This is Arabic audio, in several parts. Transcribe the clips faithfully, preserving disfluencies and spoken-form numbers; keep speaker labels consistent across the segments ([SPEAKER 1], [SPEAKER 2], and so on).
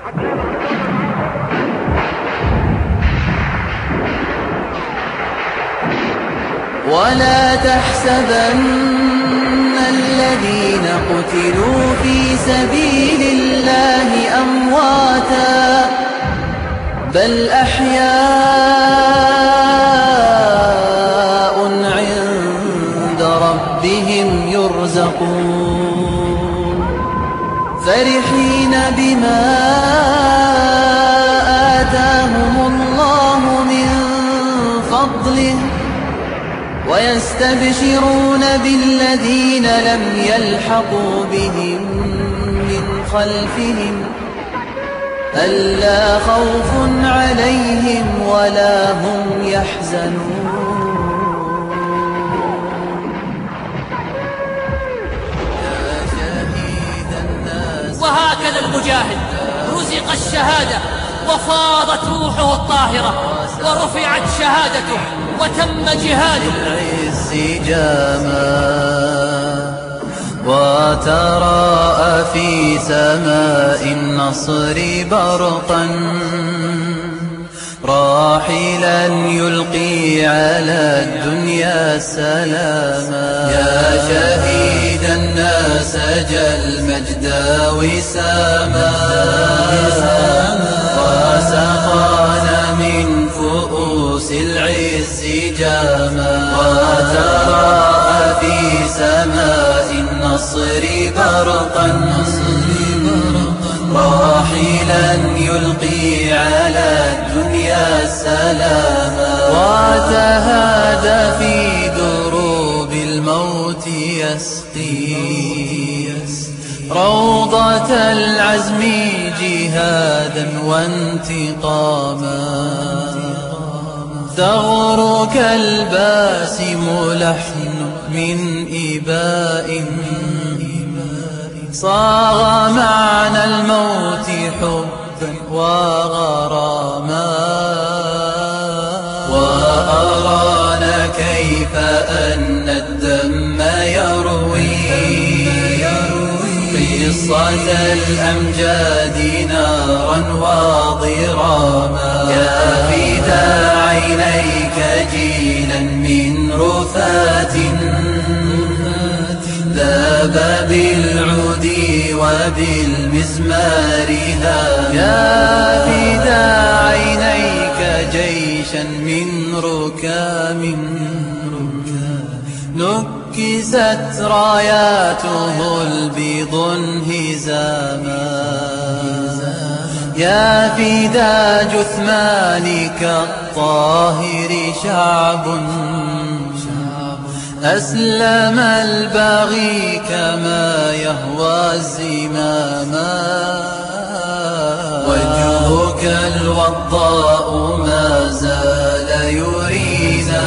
[SPEAKER 1] ولا تحسبن الذين قتلوا في سبيل الله أمواتا بل أحياء عند ربهم يرزقون فرحين بما آتاهم الله من فضله ويستبشرون بالذين لم يلحقوا بهم من خلفهم ألا خوف عليهم ولا هم يحزنون. يا شهيد الناس
[SPEAKER 2] وهكذا المجاهد رزق الشهادة وفاضت روحه الطاهرة ورفعت شهادته وتم جهاده
[SPEAKER 1] العز جاما وتراءى في سماء النصر برقا راحلا يلقي على الدنيا سلاما. يا شهيد الناس جل مجد وساما وسقانا من فؤوس العز جاما وتراءى في سماء النصر برقا راحلا يلقي على الدنيا سلاما وتهادى في دروب الموت يسقي روضة العزم جهادا وانتقاما ثغرك الباسم لحن من إباء صاغ معنى الموت حبا وغراما وأرانا كيف أن الدم يروي قصة الأمجاد نارا وضراما. يا فدا عينيك جيلا من رفات ذاب بالعود وبالمزمار هاما. يا فدا عينيك جيشا من ركام نكست راياته البيض انهزاما. يا فدا جثمانك الطاهر شعب أسلم الباغي كما يهوى الزماما. وجهك الوضاء ما زال يرينا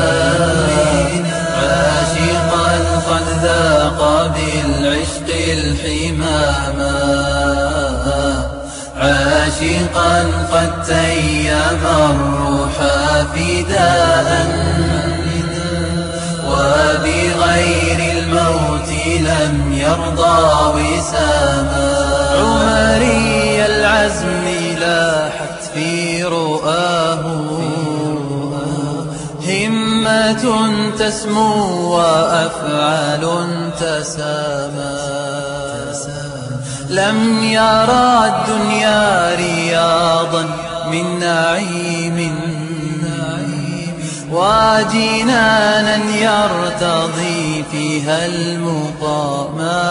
[SPEAKER 1] عاشقا قد ذاق بالعشق الحماما عاشقا قد تيم الروح فداء وبغير الموت لم يرضى وساما. عمري العزم لاحت في رؤاه همة تسمو وأفعال تسامى لم يرى الدنيا رياضا من نعيم وجنانا يرتضي فيها المقاما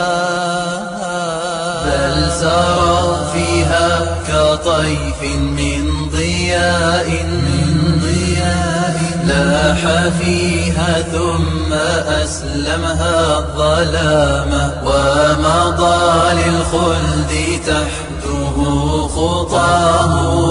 [SPEAKER 1] بل سروا فيها كطيف من ضياء لاح فيها ثم أسلمها الظلام ومضى للخلد تحته خطاه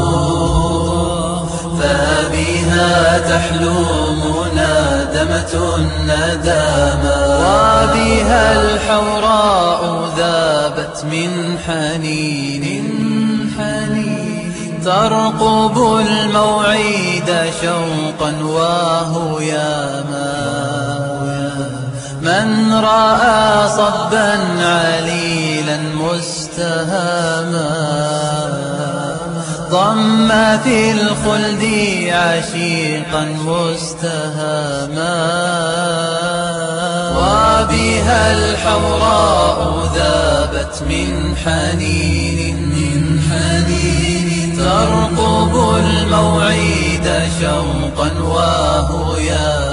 [SPEAKER 1] فبها تحلو منادمة الندامى وبها الحوراء ذابت من حنين ترقب الموعد شوقا وهياما من رأى صبا عليلا مستهاما ضم في الخلد عشيقا مستهاما وبها الحوراء ذابت من حنين من حنين ترقب الموعد شوقا وهياما